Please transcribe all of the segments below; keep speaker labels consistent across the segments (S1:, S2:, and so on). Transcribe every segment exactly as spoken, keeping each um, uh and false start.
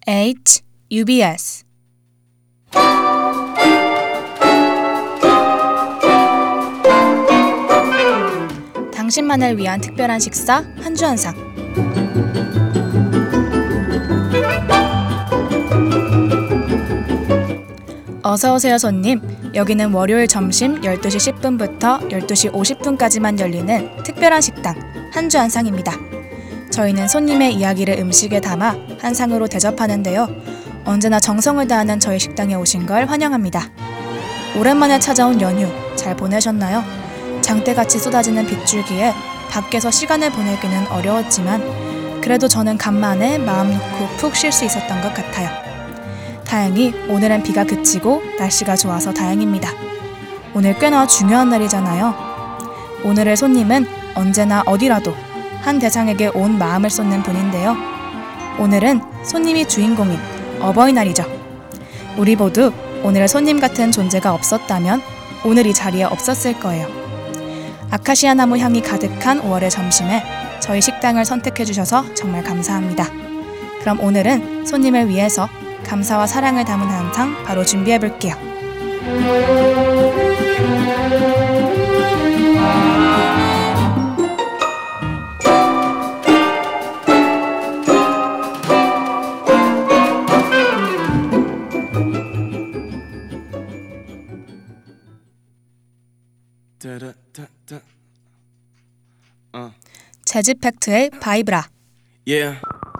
S1: H U B S 당신만을 위한 특별한 식사 한 주 한상. 어서오세요 손님. 여기는 월요일 점심 열두 시 십 분부터 열두 시 오십 분까지만 열리는 특별한 식당 한 주 한상입니다. 저희는 손님의 이야기를 음식에 담아 한 상으로 대접하는데요. 언제나 정성을 다하는 저희 식당에 오신 걸 환영합니다. 오랜만에 찾아온 연휴 잘 보내셨나요? 장대같이 쏟아지는 빗줄기에 밖에서 시간을 보내기는 어려웠지만 그래도 저는 간만에 마음 놓고 푹 쉴 수 있었던 것 같아요. 다행히 오늘은 비가 그치고 날씨가 좋아서 다행입니다. 오늘 꽤나 중요한 날이잖아요. 오늘의 손님은 언제나 어디라도 한 대상에게 온 마음을 쏟는 분인데요. 오늘은 손님이 주인공인 어버이날이죠. 우리 모두 오늘의 손님 같은 존재가 없었다면 오늘 이 자리에 없었을 거예요. 아카시아 나무 향이 가득한 오월의 점심에 저희 식당을 선택해주셔서 정말 감사합니다. 그럼 오늘은 손님을 위해서 감사와 사랑을 담은 한상 바로 준비해볼게요. 재즈팩트의 바이브라.
S2: Yeah.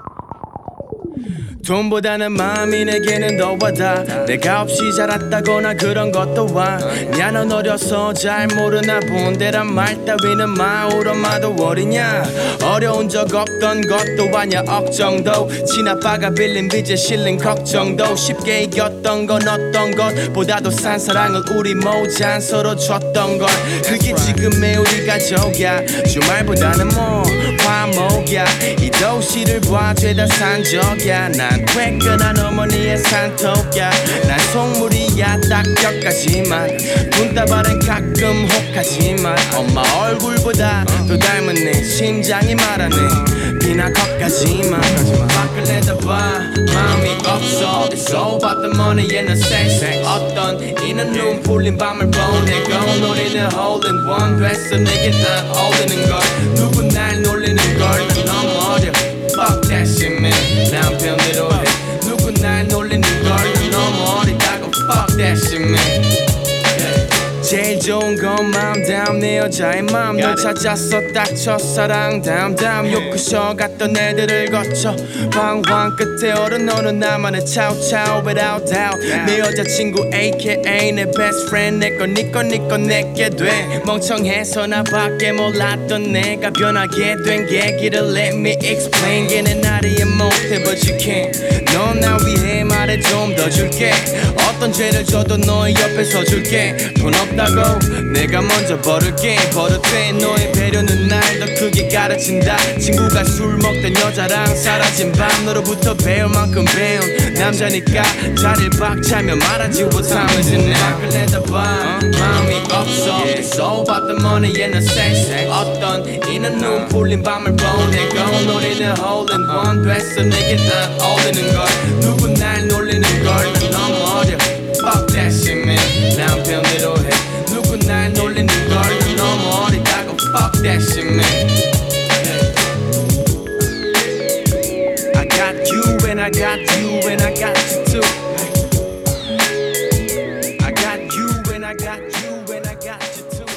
S2: 돈보다는 마음이 내게는 더 와닿아. 내가 없이 자랐다거나 그런 것도 와. 야 넌 어려서 잘 모르나 본데란 말 따위는 마을 엄마도 어리냐. 어려운 적 없던 것도 아냐. 억정도 친아빠가 빌린 빚에 실린 걱정도 쉽게 이겼던 건 어떤 것보다도 산 사랑을 우리 모자 서로 줬던 것. 그게 지금의 우리 가족이야. 주말보다는 뭐 화목이야. 이 도시를 봐 죄다 산적이야. 난 쾌끈한 어머니의 산토야. 난 속물이야 딱 격하지만 눈다발은 가끔 혹하지만 엄마 얼굴보다 더 닮은 내 심장이 말하네. 비나 겉가지만 밖을 내다봐 마음이 없어. It's all about the money and the sex. 어떤 이는 눈 풀린 밤을 보내고 노래는 hole in one 됐어. 내게 다 어울리는 걸. 누구 날 놀리는 걸. 난 너무 어려. Fuck that shit man. 남편대로 해. 누구 날 놀리는 걸. 난 너무 어리다고. Fuck that shit man. 제일 좋은 건 마음 다음 내 여자의 마음. 널 찾았어 딱 첫사랑 다음 다음 요크셔 갔던 애들을 거쳐 방황 끝에 얼은 어느 나만의 차우차우 without doubt. 내 여자친구 에이케이에이 내 best friend 내꺼 니꺼 니꺼 내게 돼. 멍청해서 나밖에 몰랐던 내가 변하게 된 계기를 let me explain. 걔는 나를 이해 못해 but you can. 넌 나 위해 말해 좀 더 줄게. 어떤 죄를 져도 너의 옆에 서줄게. 돈 없다고 내가 먼저 버릴게. 버릇돼 너의 배려는 날 더 크게 가르친다. 친구가 술 먹던 여자랑 사라진 밤 너로부터 배울 만큼 배운 남자니까 자리를 박차며 말하지 못하면 짓네. 밖을 내다봐 마음이 없어. It's all about the money and the sex. 어떤 이는 눈 풀린 밤을 보내고 노래는 hole in one 됐어. 내게 다 어울리는 걸. 누구 날 놀리는 걸. 난 너무 어려. Fuck that shit man. 남편대로 해. 누구 날 놀리는 걸. 난 너무 어리다고. Fuck that shit man. I got you and I got you and I got you too. I got you and I got you and I got you too.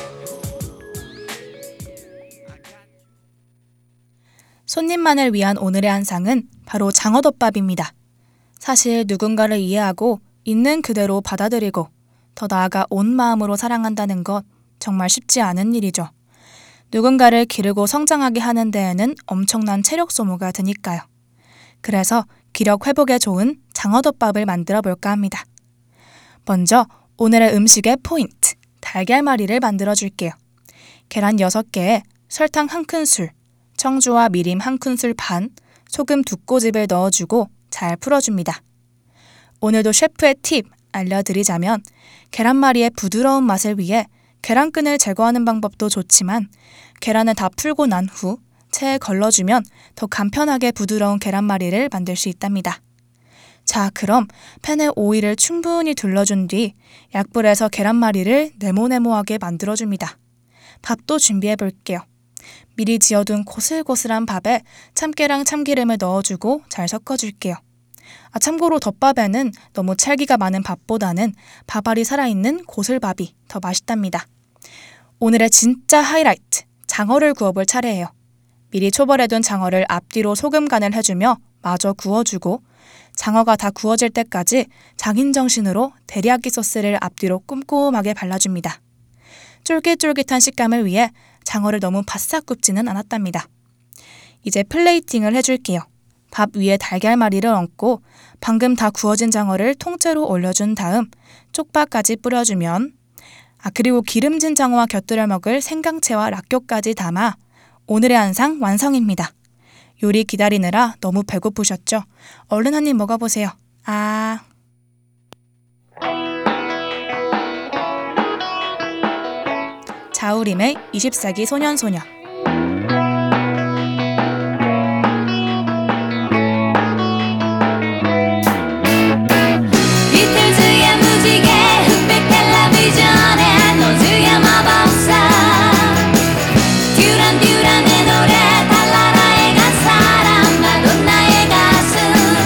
S1: 손님만을 위한 오늘의 한상은 바로 장어덮밥입니다. 사실 누군가를 이해하고 있는 그대로 받아들이고 더 나아가 온 마음으로 사랑한다는 것 정말 쉽지 않은 일이죠. 누군가를 기르고 성장하게 하는 데에는 엄청난 체력 소모가 드니까요. 그래서 기력 회복에 좋은 장어덮밥을 만들어 볼까 합니다. 먼저 오늘의 음식의 포인트, 달걀말이를 만들어 줄게요. 계란 여섯 개에 설탕 한 큰술, 청주와 미림 한 큰술 반, 소금 두 꼬집을 넣어주고 잘 풀어줍니다. 오늘도 셰프의 팁 알려드리자면 계란말이의 부드러운 맛을 위해 계란끈을 제거하는 방법도 좋지만 계란을 다 풀고 난 후 체에 걸러주면 더 간편하게 부드러운 계란말이를 만들 수 있답니다. 자, 그럼 팬에 오일을 충분히 둘러준 뒤 약불에서 계란말이를 네모네모하게 만들어줍니다. 밥도 준비해 볼게요. 미리 지어둔 고슬고슬한 밥에 참깨랑 참기름을 넣어주고 잘 섞어줄게요. 아, 참고로 덮밥에는 너무 찰기가 많은 밥보다는 밥알이 살아있는 고슬밥이 더 맛있답니다. 오늘의 진짜 하이라이트, 장어를 구워볼 차례예요. 미리 초벌해둔 장어를 앞뒤로 소금 간을 해주며 마저 구워주고 장어가 다 구워질 때까지 장인정신으로 데리야끼 소스를 앞뒤로 꼼꼼하게 발라줍니다. 쫄깃쫄깃한 식감을 위해 장어를 너무 바싹 굽지는 않았답니다. 이제 플레이팅을 해줄게요. 밥 위에 달걀말이를 얹고 방금 다 구워진 장어를 통째로 올려준 다음 쪽파까지 뿌려주면 아 그리고 기름진 장어와 곁들여 먹을 생강채와 락교까지 담아 오늘의 한상 완성입니다. 요리 기다리느라 너무 배고프셨죠? 얼른 한 입 먹어보세요. 아... 자우림의 이십 세기 소년소녀.
S3: 비틀즈의 무지개 흑백 텔레비전에 노즈의 마법사 듀란 듀란의 노래 달나라에 간 사람 마돈나의 가슴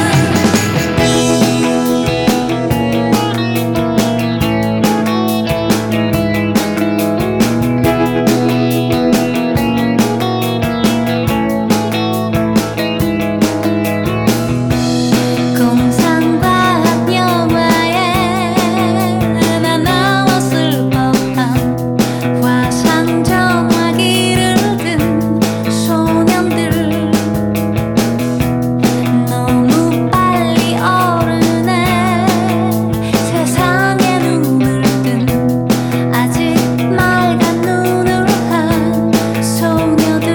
S3: 공상과학 영화에 나 나왔을 법한 화상 정화기를 든 소년들 너무 빨리 어른해 세상에 눈을 뜬 아직 맑은 눈을 한 소녀들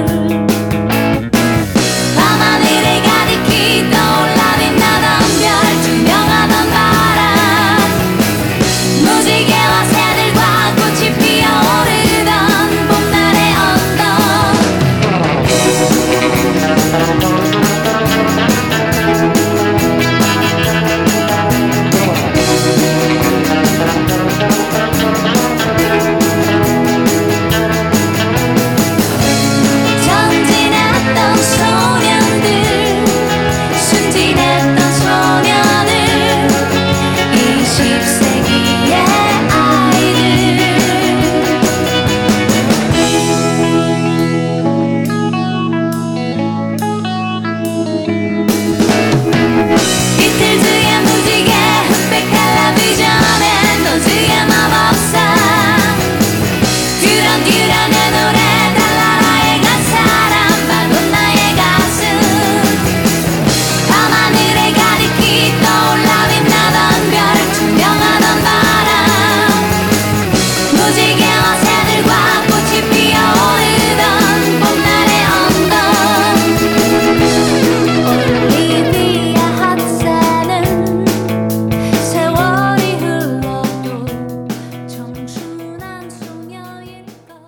S3: 밤하늘에 가득히 떠올라 빛나던 별 투명하던 바람 무지개와 새들과 꽃이 피어오르던 봄날의 언덕 전진했던 소년들 순진했던 소녀들 이십 세기의 아이들 비틀즈의 무지개 흑백 텔레비전에 노즈의 마법사 듀란 듀란의 노래 달나라에 간 사람 마돈나의 가슴 밤하늘에 가득히 떠올라 빛나던 별 투명하던 바람 무지개와 새들과 꽃이 피어오르던 봄날의 언덕 올리비아 학생은 세월이 흘러도 청순한 소녀일까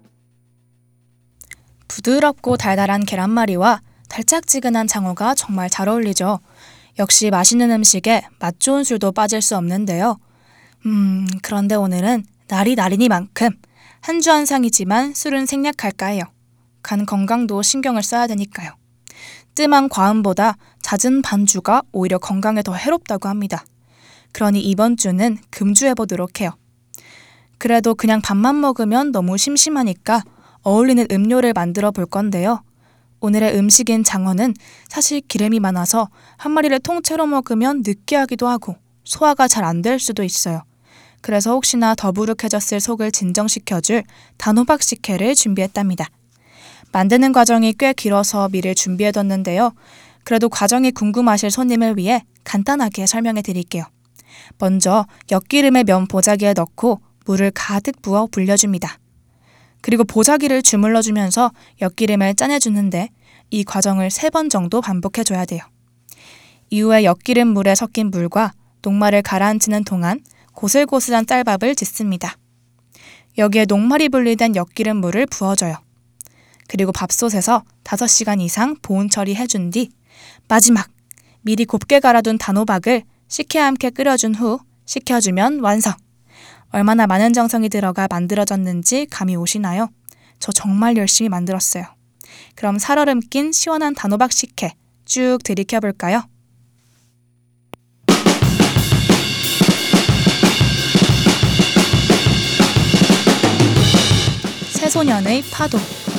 S1: 부드럽고 달달한 계란말이와 달짝지근한 장어가 정말 잘 어울리죠. 역시 맛있는 음식에 맛 좋은 술도 빠질 수 없는데요. 음, 그런데 오늘은 날이 날이니만큼 한 주 한상이지만 술은 생략할까 해요. 간 건강도 신경을 써야 되니까요. 뜸한 과음보다 잦은 반주가 오히려 건강에 더 해롭다고 합니다. 그러니 이번 주는 금주해보도록 해요. 그래도 그냥 밥만 먹으면 너무 심심하니까 어울리는 음료를 만들어 볼 건데요. 오늘의 음식인 장어는 사실 기름이 많아서 한 마리를 통째로 먹으면 느끼하기도 하고 소화가 잘 안 될 수도 있어요. 그래서 혹시나 더부룩해졌을 속을 진정시켜줄 단호박 식혜를 준비했답니다. 만드는 과정이 꽤 길어서 미리 준비해뒀는데요. 그래도 과정이 궁금하실 손님을 위해 간단하게 설명해 드릴게요. 먼저 엿기름을 면 보자기에 넣고 물을 가득 부어 불려줍니다. 그리고 보자기를 주물러주면서 엿기름을 짜내주는데 이 과정을 세 번 정도 반복해줘야 돼요. 이후에 엿기름 물에 섞인 물과 녹말을 가라앉히는 동안 고슬고슬한 쌀밥을 짓습니다. 여기에 녹말이 분리된 엿기름 물을 부어줘요. 그리고 밥솥에서 다섯 시간 이상 보온 처리해준 뒤 마지막 미리 곱게 갈아둔 단호박을 식혜와 함께 끓여준 후 식혀주면 완성! 얼마나 많은 정성이 들어가 만들어졌는지 감이 오시나요? 저 정말 열심히 만들었어요. 그럼 살얼음 낀 시원한 단호박 식혜 쭉 들이켜볼까요? 새소년의 파도.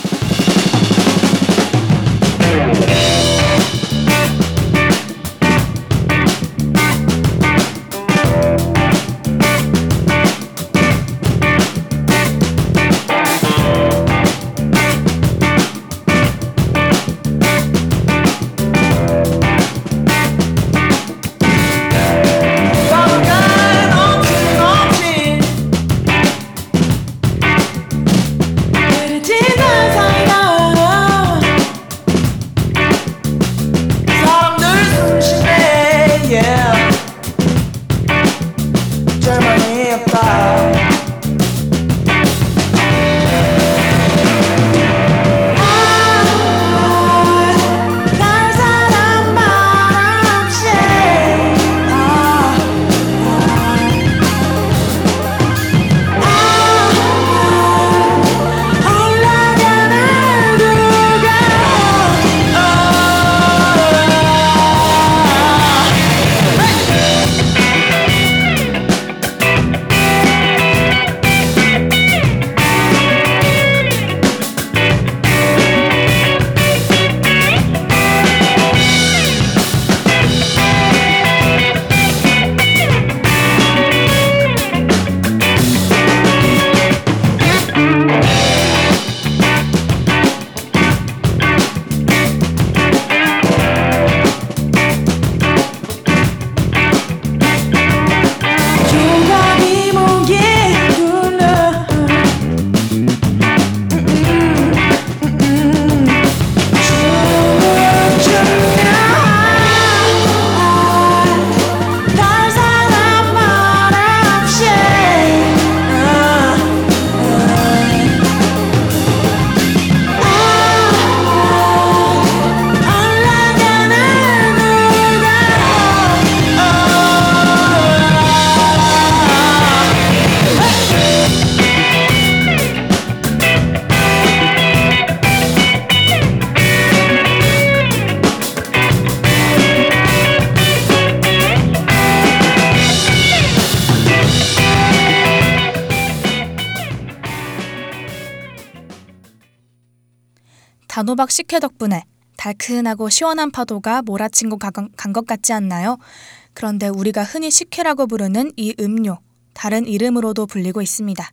S1: 단호박 식혜 덕분에 달큰하고 시원한 파도가 몰아치고 간 것 같지 않나요? 그런데 우리가 흔히 식혜라고 부르는 이 음료, 다른 이름으로도 불리고 있습니다.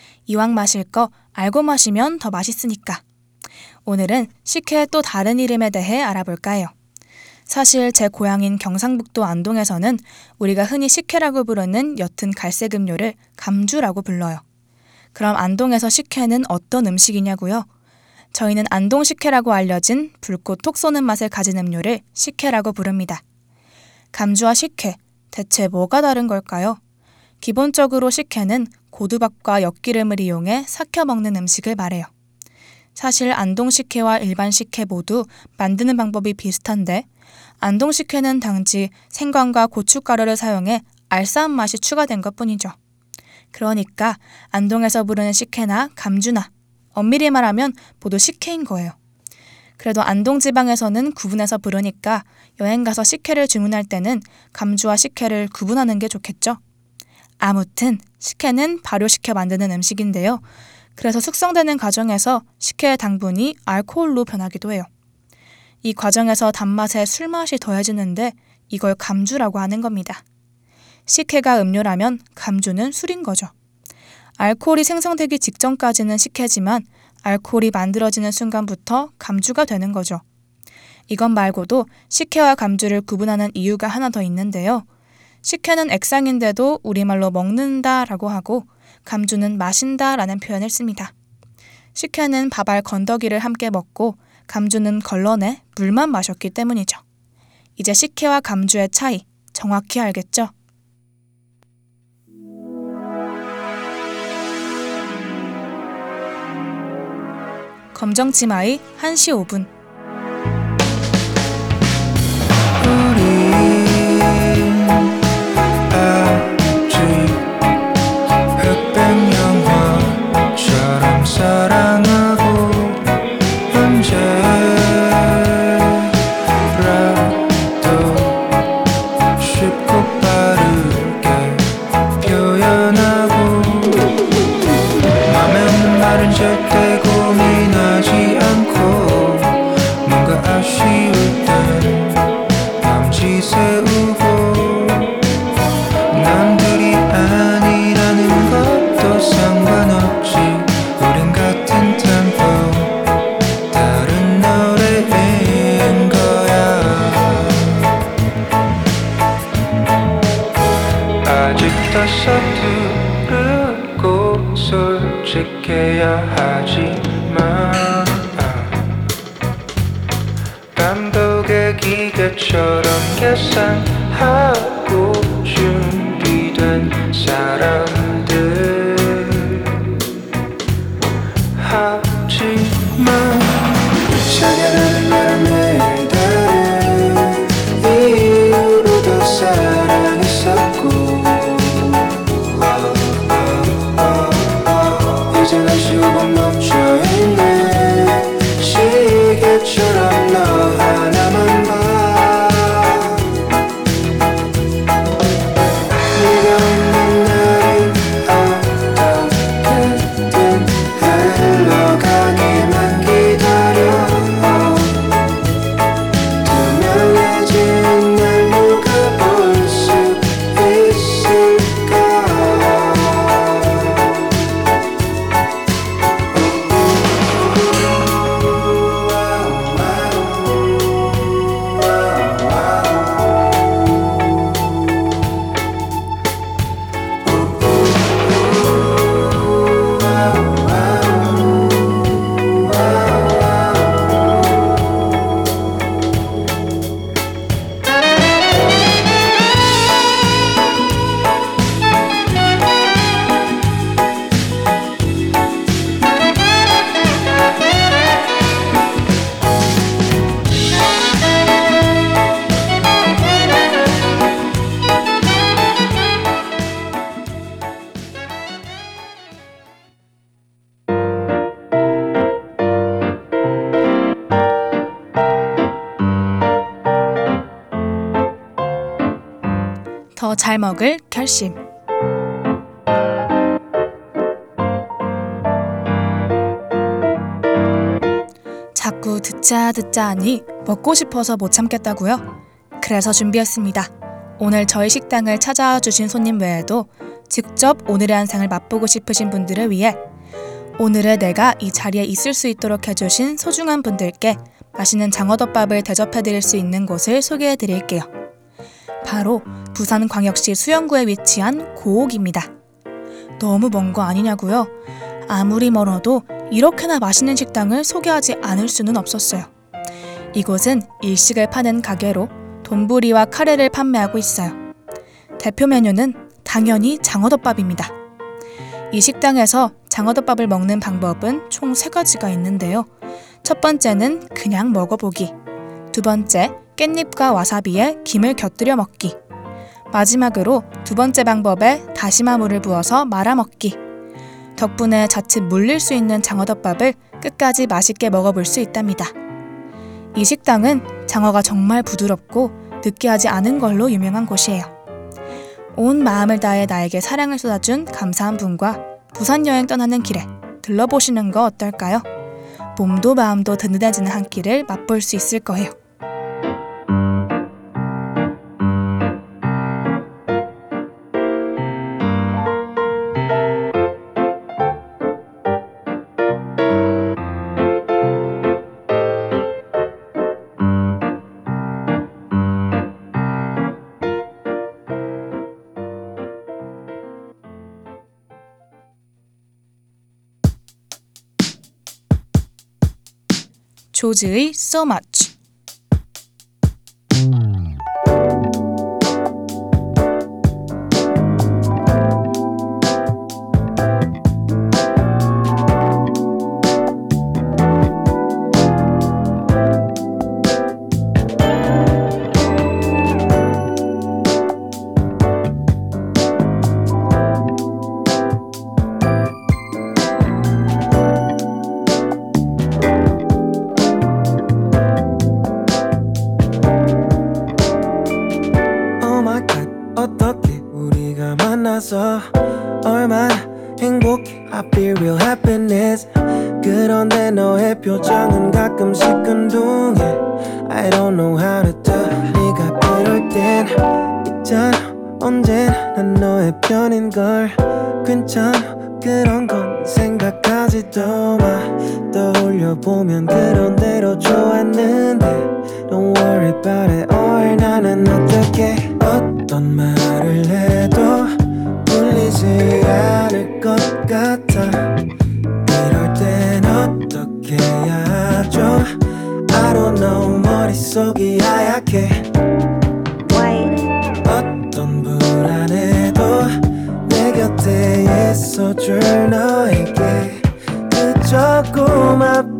S1: 이왕 마실 거 알고 마시면 더 맛있으니까. 오늘은 식혜의 또 다른 이름에 대해 알아볼까 해요. 사실 제 고향인 경상북도 안동에서는 우리가 흔히 식혜라고 부르는 옅은 갈색 음료를 감주라고 불러요. 그럼 안동에서 식혜는 어떤 음식이냐고요? 저희는 안동 식혜라고 알려진 붉고 톡 쏘는 맛을 가진 음료를 식혜라고 부릅니다. 감주와 식혜, 대체 뭐가 다른 걸까요? 기본적으로 식혜는 고두밥과 엿기름을 이용해 삭혀 먹는 음식을 말해요. 사실 안동 식혜와 일반 식혜 모두 만드는 방법이 비슷한데 안동 식혜는 단지 생강과 고춧가루를 사용해 알싸한 맛이 추가된 것뿐이죠. 그러니까 안동에서 부르는 식혜나 감주나 엄밀히 말하면 모두 식혜인 거예요. 그래도 안동 지방에서는 구분해서 부르니까 여행 가서 식혜를 주문할 때는 감주와 식혜를 구분하는 게 좋겠죠? 아무튼 식혜는 발효시켜 만드는 음식인데요. 그래서 숙성되는 과정에서 식혜의 당분이 알코올로 변하기도 해요. 이 과정에서 단맛에 술맛이 더해지는데 이걸 감주라고 하는 겁니다. 식혜가 음료라면 감주는 술인 거죠. 알코올이 생성되기 직전까지는 식혜지만 알코올이 만들어지는 순간부터 감주가 되는 거죠. 이것 말고도 식혜와 감주를 구분하는 이유가 하나 더 있는데요. 식혜는 액상인데도 우리말로 먹는다라고 하고 감주는 마신다라는 표현을 씁니다. 식혜는 밥알 건더기를 함께 먹고 감주는 걸러내 물만 마셨기 때문이죠. 이제 식혜와 감주의 차이 정확히 알겠죠? 검정치마의 한 시 오 분.
S2: 우리
S4: 다 서투르고 솔직해야 하지만 감독의 기계처럼 계산하고 준비된 사람들 하지만 사냥하는 나를 매일 다른 이유로 더 사랑했었고 이제 날 수분 멈춰있네 시계처럼 너 하나만 봐 네가 없는 날이 어떻게든 흘러가기만 기다려 투명해진 날 누가 볼 수 있을까
S1: 더 잘 먹을 결심. 자꾸 듣자 듣자 하니 먹고 싶어서 못 참겠다고요? 그래서 준비했습니다. 오늘 저희 식당을 찾아와 주신 손님 외에도 직접 오늘의 한상을 맛보고 싶으신 분들을 위해 오늘의 내가 이 자리에 있을 수 있도록 해주신 소중한 분들께 맛있는 장어덮밥을 대접해드릴 수 있는 곳을 소개해드릴게요. 바로 부산광역시 수영구에 위치한 고옥입니다. 너무 먼 거 아니냐고요? 아무리 멀어도 이렇게나 맛있는 식당을 소개하지 않을 수는 없었어요. 이곳은 일식을 파는 가게로 돈부리와 카레를 판매하고 있어요. 대표 메뉴는 당연히 장어덮밥입니다. 이 식당에서 장어덮밥을 먹는 방법은 총 세 가지가 있는데요. 첫 번째는 그냥 먹어보기, 두 번째 깻잎과 와사비에 김을 곁들여 먹기, 마지막으로 두 번째 방법에 다시마물을 부어서 말아 먹기. 덕분에 자칫 물릴 수 있는 장어덮밥을 끝까지 맛있게 먹어볼 수 있답니다. 이 식당은 장어가 정말 부드럽고 느끼하지 않은 걸로 유명한 곳이에요. 온 마음을 다해 나에게 사랑을 쏟아준 감사한 분과 부산 여행 떠나는 길에 들러보시는 거 어떨까요? 몸도 마음도 든든해지는 한 끼를 맛볼 수 있을 거예요. 조즈의 So Much.
S4: 얼마나 행복해 I feel real happiness 그런데 너의 표정은 가끔 시큰둥해 I don't know how to do 네가 그럴 땐 있잖아 언제나 난 너의 편인걸 괜찮아 그런 건 생각하지도 마 떠올려보면 그런 대로 좋았는데 Don't worry about it or 나는 어떻게 어떤 말을 해도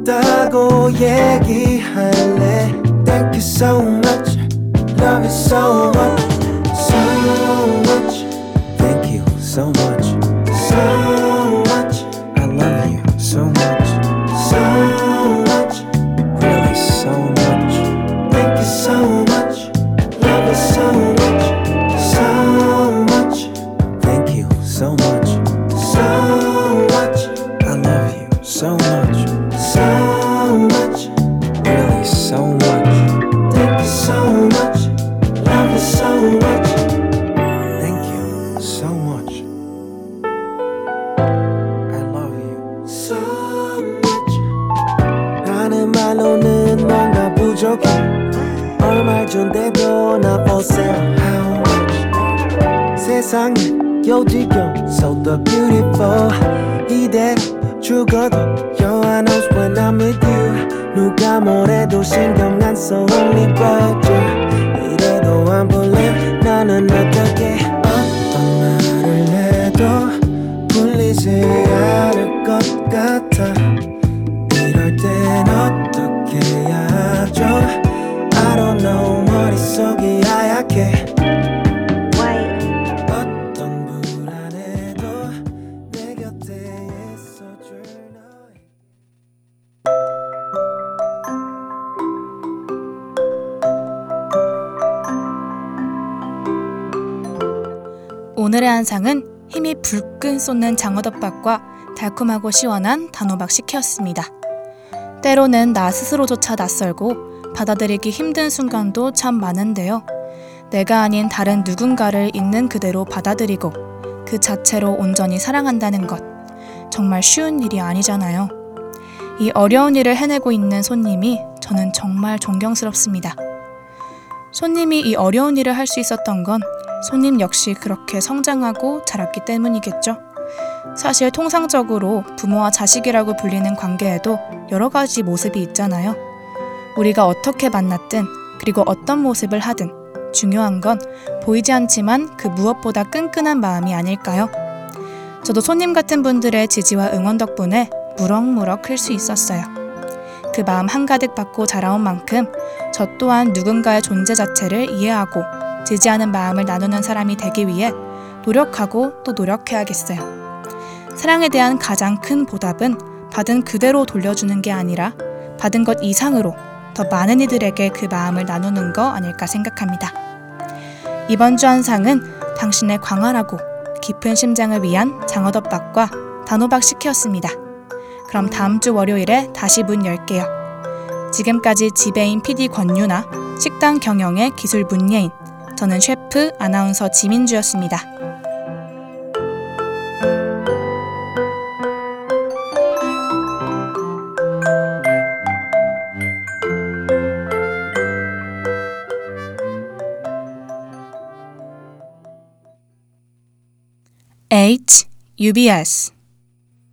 S4: 있다고 얘기할래. Thank you so much, love you so much, so much. Thank you so much, so much. I love you so much, so much, really so much. Thank you so much, love you so much, so much. Thank you so much, so much. I love you so much, so much, really so much. Thank you so much, love you so much. Thank you so much. I love you so much. 하는 말로는 뭔가 부족해. 얼마 준대도 나 for sale. How much? 세상은 요지경 so the beautiful. 이대로 죽어도 Yo, I knows when I'm with you. 누가 뭐래도 신경 안 써 only but you. 이래도 안 볼래 너는 어떻게 어떤 말을 해도 풀리지 않을 것 같아. 이럴 땐 어떻게 해야 하죠? I don't know 머릿속이 하얗게. 어떤 불안해도 내 곁에 있어줄 너의
S1: 오늘의 한상은 힘이 불끈 솟는 장어덮밥과 달콤하고 시원한 단호박 식혜였습니다. 때로는 나 스스로조차 낯설고 받아들이기 힘든 순간도 참 많은데요. 내가 아닌 다른 누군가를 있는 그대로 받아들이고 그 자체로 온전히 사랑한다는 것, 정말 쉬운 일이 아니잖아요. 이 어려운 일을 해내고 있는 손님이 저는 정말 존경스럽습니다. 손님이 이 어려운 일을 할 수 있었던 건 손님 역시 그렇게 성장하고 자랐기 때문이겠죠. 사실 통상적으로 부모와 자식이라고 불리는 관계에도 여러 가지 모습이 있잖아요. 우리가 어떻게 만났든 그리고 어떤 모습을 하든 중요한 건 보이지 않지만 그 무엇보다 끈끈한 마음이 아닐까요? 저도 손님 같은 분들의 지지와 응원 덕분에 무럭무럭 클 수 있었어요. 그 마음 한가득 받고 자라온 만큼 저 또한 누군가의 존재 자체를 이해하고 지지하는 마음을 나누는 사람이 되기 위해 노력하고 또 노력해야겠어요. 사랑에 대한 가장 큰 보답은 받은 그대로 돌려주는 게 아니라 받은 것 이상으로 더 많은 이들에게 그 마음을 나누는 거 아닐까 생각합니다. 이번 주 한상은 당신의 광활하고 깊은 심장을 위한 장어덮밥과 단호박 식혜였습니다. 그럼 다음 주 월요일에 다시 문 열게요. 지금까지 지배인 피디 권유나 식당 경영의 기술 문예인, 저는 셰프 아나운서 지민주였습니다. H U B S